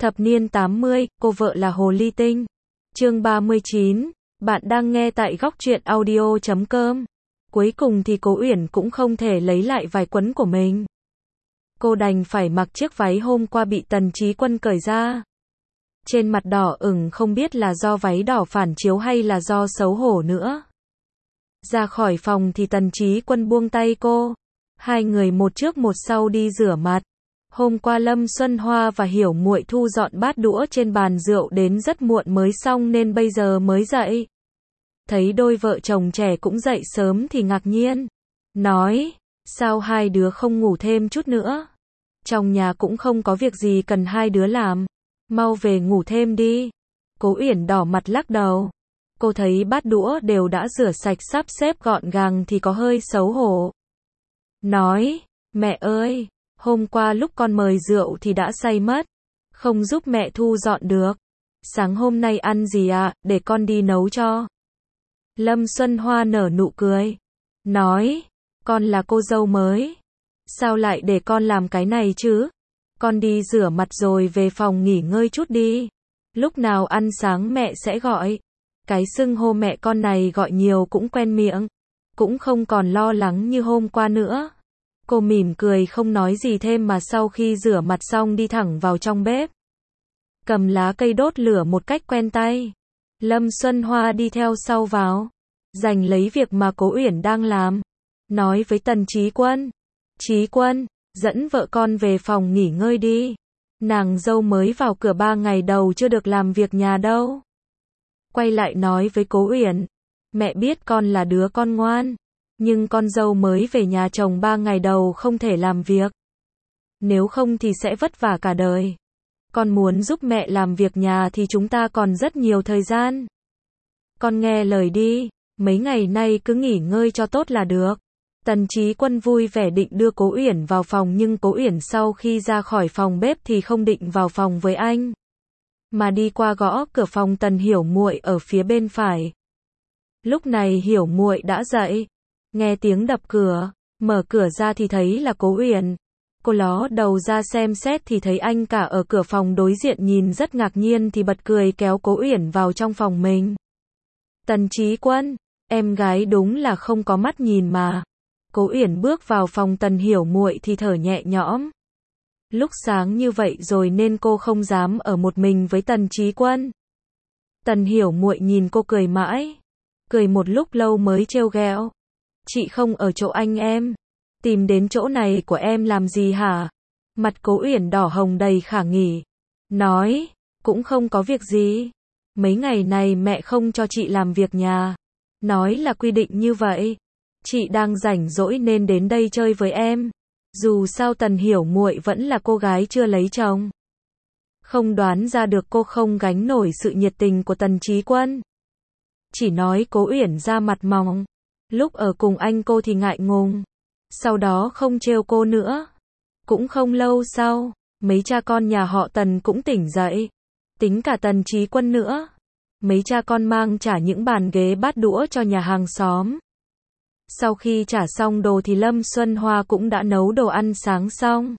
Thập niên 80, cô vợ là Hồ Ly Tinh. Chương 39, bạn đang nghe tại góc truyện audio.com. Cuối cùng thì cô Uyển cũng không thể lấy lại vải quấn của mình. Cô đành phải mặc chiếc váy hôm qua bị Tần Chí Quân cởi ra. Trên mặt đỏ ửng không biết là do váy đỏ phản chiếu hay là do xấu hổ nữa. Ra khỏi phòng thì Tần Chí Quân buông tay cô. Hai người một trước một sau đi rửa mặt. Hôm qua Lâm Xuân Hoa và Hiểu Muội thu dọn bát đũa trên bàn rượu đến rất muộn mới xong nên bây giờ mới dậy. Thấy đôi vợ chồng trẻ cũng dậy sớm thì ngạc nhiên. Nói, sao hai đứa không ngủ thêm chút nữa? Trong nhà cũng không có việc gì cần hai đứa làm. Mau về ngủ thêm đi. Cố Uyển đỏ mặt lắc đầu. Cô thấy bát đũa đều đã rửa sạch sắp xếp gọn gàng thì có hơi xấu hổ. Nói, mẹ ơi, hôm qua lúc con mời rượu thì đã say mất. Không giúp mẹ thu dọn được. Sáng hôm nay ăn gì ạ, để con đi nấu cho. Lâm Xuân Hoa nở nụ cười. Nói, con là cô dâu mới. Sao lại để con làm cái này chứ? Con đi rửa mặt rồi về phòng nghỉ ngơi chút đi. Lúc nào ăn sáng mẹ sẽ gọi. Cái xưng hô mẹ con này gọi nhiều cũng quen miệng. Cũng không còn lo lắng như hôm qua nữa. Cô mỉm cười không nói gì thêm mà sau khi rửa mặt xong đi thẳng vào trong bếp. Cầm lá cây đốt lửa một cách quen tay. Lâm Xuân Hoa đi theo sau vào. Giành lấy việc mà Cố Uyển đang làm. Nói với Tần Chí Quân. Chí Quân, dẫn vợ con về phòng nghỉ ngơi đi. Nàng dâu mới vào cửa 3 ngày đầu chưa được làm việc nhà đâu. Quay lại nói với Cố Uyển. Mẹ biết con là đứa con ngoan. Nhưng con dâu mới về nhà chồng 3 ngày đầu không thể làm việc. Nếu không thì sẽ vất vả cả đời. Con muốn giúp mẹ làm việc nhà thì chúng ta còn rất nhiều thời gian. Con nghe lời đi, mấy ngày nay cứ nghỉ ngơi cho tốt là được. Tần Chí Quân vui vẻ định đưa Cố Uyển vào phòng nhưng Cố Uyển sau khi ra khỏi phòng bếp thì không định vào phòng với anh. Mà đi qua gõ cửa phòng Tần Hiểu Muội ở phía bên phải. Lúc này Hiểu Muội đã dậy. Nghe tiếng đập cửa, mở cửa ra thì thấy là Cố Uyển. Cô ló đầu ra xem xét thì thấy anh cả ở cửa phòng đối diện nhìn rất ngạc nhiên thì bật cười kéo Cố Uyển vào trong phòng mình. Tần Chí Quân, em gái đúng là không có mắt nhìn mà. Cố Uyển bước vào phòng Tần Hiểu Muội thì thở nhẹ nhõm. Lúc sáng như vậy rồi nên cô không dám ở một mình với Tần Chí Quân. Tần Hiểu Muội nhìn cô cười mãi. Cười một lúc lâu mới trêu ghẹo. Chị không ở chỗ anh em. Tìm đến chỗ này của em làm gì hả? Mặt Cố Uyển đỏ hồng đầy khả nghỉ. Nói, cũng không có việc gì. Mấy ngày này mẹ không cho chị làm việc nhà. Nói là quy định như vậy. Chị đang rảnh rỗi nên đến đây chơi với em. Dù sao Tần Hiểu Muội vẫn là cô gái chưa lấy chồng. Không đoán ra được cô không gánh nổi sự nhiệt tình của Tần Chí Quân. Chỉ nói Cố Uyển ra mặt mỏng. Lúc ở cùng anh cô thì ngại ngùng. Sau đó không trêu cô nữa. Cũng không lâu sau, mấy cha con nhà họ Tần cũng tỉnh dậy. Tính cả Tần Chí Quân nữa. Mấy cha con mang trả những bàn ghế bát đũa cho nhà hàng xóm. Sau khi trả xong đồ thì Lâm Xuân Hoa cũng đã nấu đồ ăn sáng xong.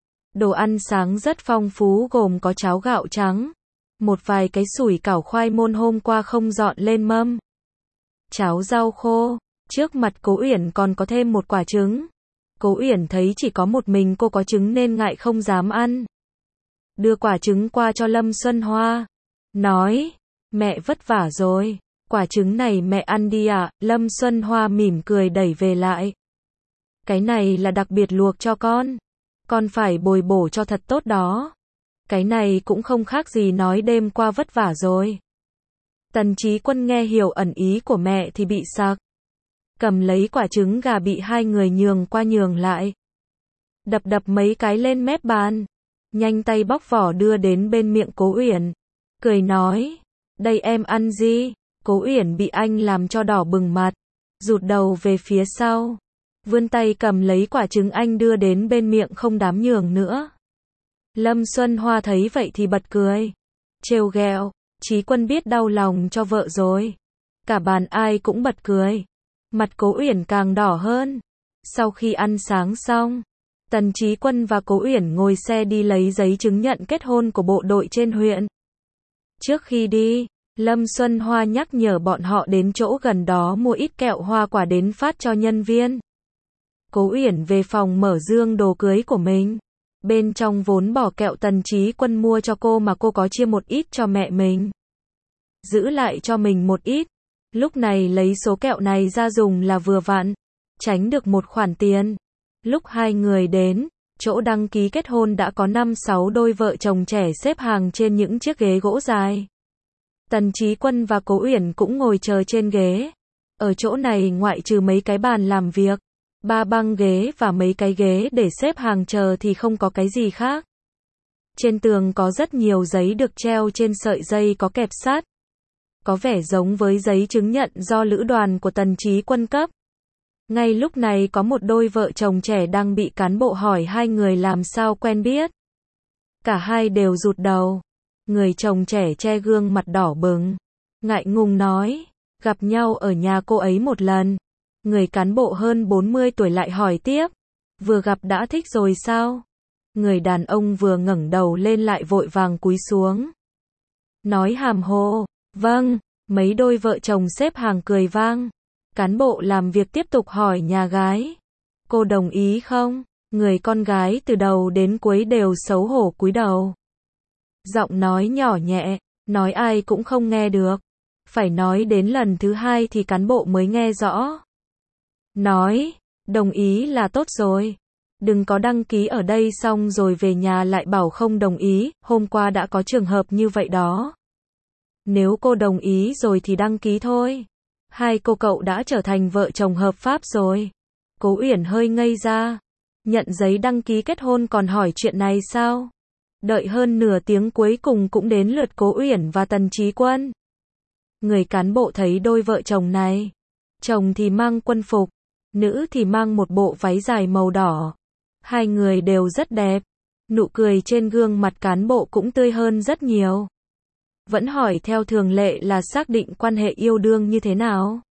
Đồ ăn sáng rất phong phú gồm có cháo gạo trắng. Một vài cái sủi cảo khoai môn hôm qua không dọn lên mâm. Cháo rau khô. Trước mặt Cố Uyển còn có thêm một quả trứng. Cố Uyển thấy chỉ có một mình cô có trứng nên ngại không dám ăn. Đưa quả trứng qua cho Lâm Xuân Hoa. Nói, mẹ vất vả rồi. Quả trứng này mẹ ăn đi ạ. Lâm Xuân Hoa mỉm cười đẩy về lại. Cái này là đặc biệt luộc cho con. Con phải bồi bổ cho thật tốt đó. Cái này cũng không khác gì nói đêm qua vất vả rồi. Tần Chí Quân nghe hiểu ẩn ý của mẹ thì bị sặc. Cầm lấy quả trứng gà bị hai người nhường qua nhường lại. Đập mấy cái lên mép bàn. Nhanh tay bóc vỏ đưa đến bên miệng Cố Uyển. Cười nói, đây em ăn gì? Cố Uyển bị anh làm cho đỏ bừng mặt. Rụt đầu về phía sau. Vươn tay cầm lấy quả trứng anh đưa đến bên miệng không dám nhường nữa. Lâm Xuân Hoa thấy vậy thì bật cười. Trêu ghẹo, Chí Quân biết đau lòng cho vợ rồi. Cả bàn ai cũng bật cười. Mặt Cố Uyển càng đỏ hơn. Sau khi ăn sáng xong, Tần Chí Quân và Cố Uyển ngồi xe đi lấy giấy chứng nhận kết hôn của bộ đội trên huyện. Trước khi đi, Lâm Xuân Hoa nhắc nhở bọn họ đến chỗ gần đó mua ít kẹo hoa quả đến phát cho nhân viên. Cố Uyển về phòng mở dương đồ cưới của mình. Bên trong vốn bỏ kẹo Tần Chí Quân mua cho cô mà cô có chia một ít cho mẹ mình. Giữ lại cho mình một ít. Lúc này lấy số kẹo này ra dùng là vừa vặn. Tránh được một khoản tiền. Lúc hai người đến, chỗ đăng ký kết hôn đã có 5-6 đôi vợ chồng trẻ xếp hàng trên những chiếc ghế gỗ dài. Tần Chí Quân và Cố Uyển cũng ngồi chờ trên ghế. Ở chỗ này ngoại trừ mấy cái bàn làm việc, 3 băng ghế và mấy cái ghế để xếp hàng chờ thì không có cái gì khác. Trên tường có rất nhiều giấy được treo trên sợi dây có kẹp sát. Có vẻ giống với giấy chứng nhận do lữ đoàn của Tần Chí Quân cấp. Ngay lúc này có một đôi vợ chồng trẻ đang bị cán bộ hỏi hai người làm sao quen biết. Cả hai đều rụt đầu. Người chồng trẻ che gương mặt đỏ bừng, ngại ngùng nói, gặp nhau ở nhà cô ấy một lần. Người cán bộ hơn 40 tuổi lại hỏi tiếp, vừa gặp đã thích rồi sao? Người đàn ông vừa ngẩng đầu lên lại vội vàng cúi xuống. Nói hàm hồ, vâng, mấy đôi vợ chồng xếp hàng cười vang. Cán bộ làm việc tiếp tục hỏi nhà gái, cô đồng ý không? Người con gái từ đầu đến cuối đều xấu hổ cúi đầu. Giọng nói nhỏ nhẹ, nói ai cũng không nghe được. Phải nói đến lần thứ hai thì cán bộ mới nghe rõ. Nói, đồng ý là tốt rồi. Đừng có đăng ký ở đây xong rồi về nhà lại bảo không đồng ý, hôm qua đã có trường hợp như vậy đó. Nếu cô đồng ý rồi thì đăng ký thôi. Hai cô cậu đã trở thành vợ chồng hợp pháp rồi. Cố Uyển hơi ngây ra. Nhận giấy đăng ký kết hôn còn hỏi chuyện này sao? Đợi hơn nửa tiếng cuối cùng cũng đến lượt Cố Uyển và Tần Chí Quân. Người cán bộ thấy đôi vợ chồng này. Chồng thì mang quân phục, nữ thì mang một bộ váy dài màu đỏ. Hai người đều rất đẹp. Nụ cười trên gương mặt cán bộ cũng tươi hơn rất nhiều. Vẫn hỏi theo thường lệ là xác định quan hệ yêu đương như thế nào.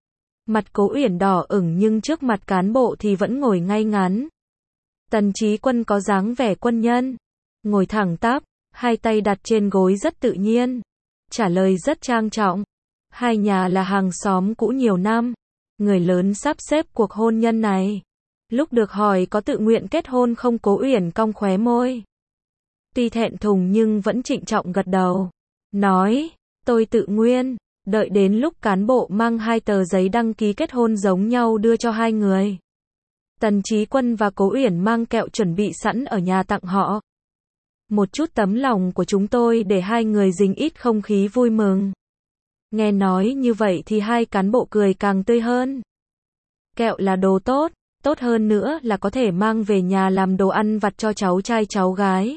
Mặt Cố Uyển đỏ ửng nhưng trước mặt cán bộ thì vẫn ngồi ngay ngắn. Tần Chí Quân có dáng vẻ quân nhân. Ngồi thẳng tắp, hai tay đặt trên gối rất tự nhiên. Trả lời rất trang trọng. Hai nhà là hàng xóm cũ nhiều năm. Người lớn sắp xếp cuộc hôn nhân này. Lúc được hỏi có tự nguyện kết hôn không, Cố Uyển cong khóe môi. Tuy thẹn thùng nhưng vẫn trịnh trọng gật đầu. Nói, tôi tự nguyện. Đợi đến lúc cán bộ mang 2 tờ giấy đăng ký kết hôn giống nhau đưa cho hai người. Tần Chí Quân và Cố Uyển mang kẹo chuẩn bị sẵn ở nhà tặng họ. Một chút tấm lòng của chúng tôi để hai người dính ít không khí vui mừng. Nghe nói như vậy thì hai cán bộ cười càng tươi hơn. Kẹo là đồ tốt, tốt hơn nữa là có thể mang về nhà làm đồ ăn vặt cho cháu trai cháu gái.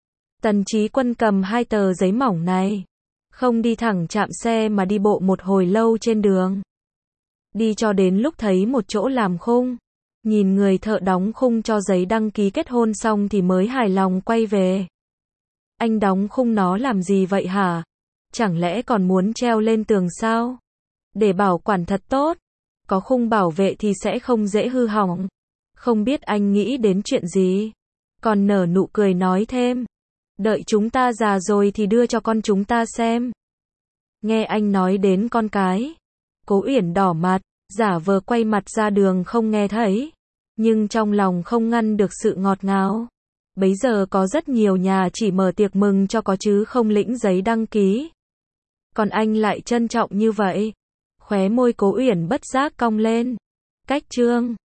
Tần Chí Quân cầm 2 tờ giấy mỏng này. Không đi thẳng chạm xe mà đi bộ một hồi lâu trên đường. Đi cho đến lúc thấy một chỗ làm khung. Nhìn người thợ đóng khung cho giấy đăng ký kết hôn xong thì mới hài lòng quay về. Anh đóng khung nó làm gì vậy hả? Chẳng lẽ còn muốn treo lên tường sao? Để bảo quản thật tốt. Có khung bảo vệ thì sẽ không dễ hư hỏng. Không biết anh nghĩ đến chuyện gì? Còn nở nụ cười nói thêm. Đợi chúng ta già rồi thì đưa cho con chúng ta xem. Nghe anh nói đến con cái. Cố Uyển đỏ mặt, giả vờ quay mặt ra đường không nghe thấy. Nhưng trong lòng không ngăn được sự ngọt ngào. Bấy giờ có rất nhiều nhà chỉ mở tiệc mừng cho có chứ không lĩnh giấy đăng ký. Còn anh lại trân trọng như vậy. Khóe môi Cố Uyển bất giác cong lên. Cách trương.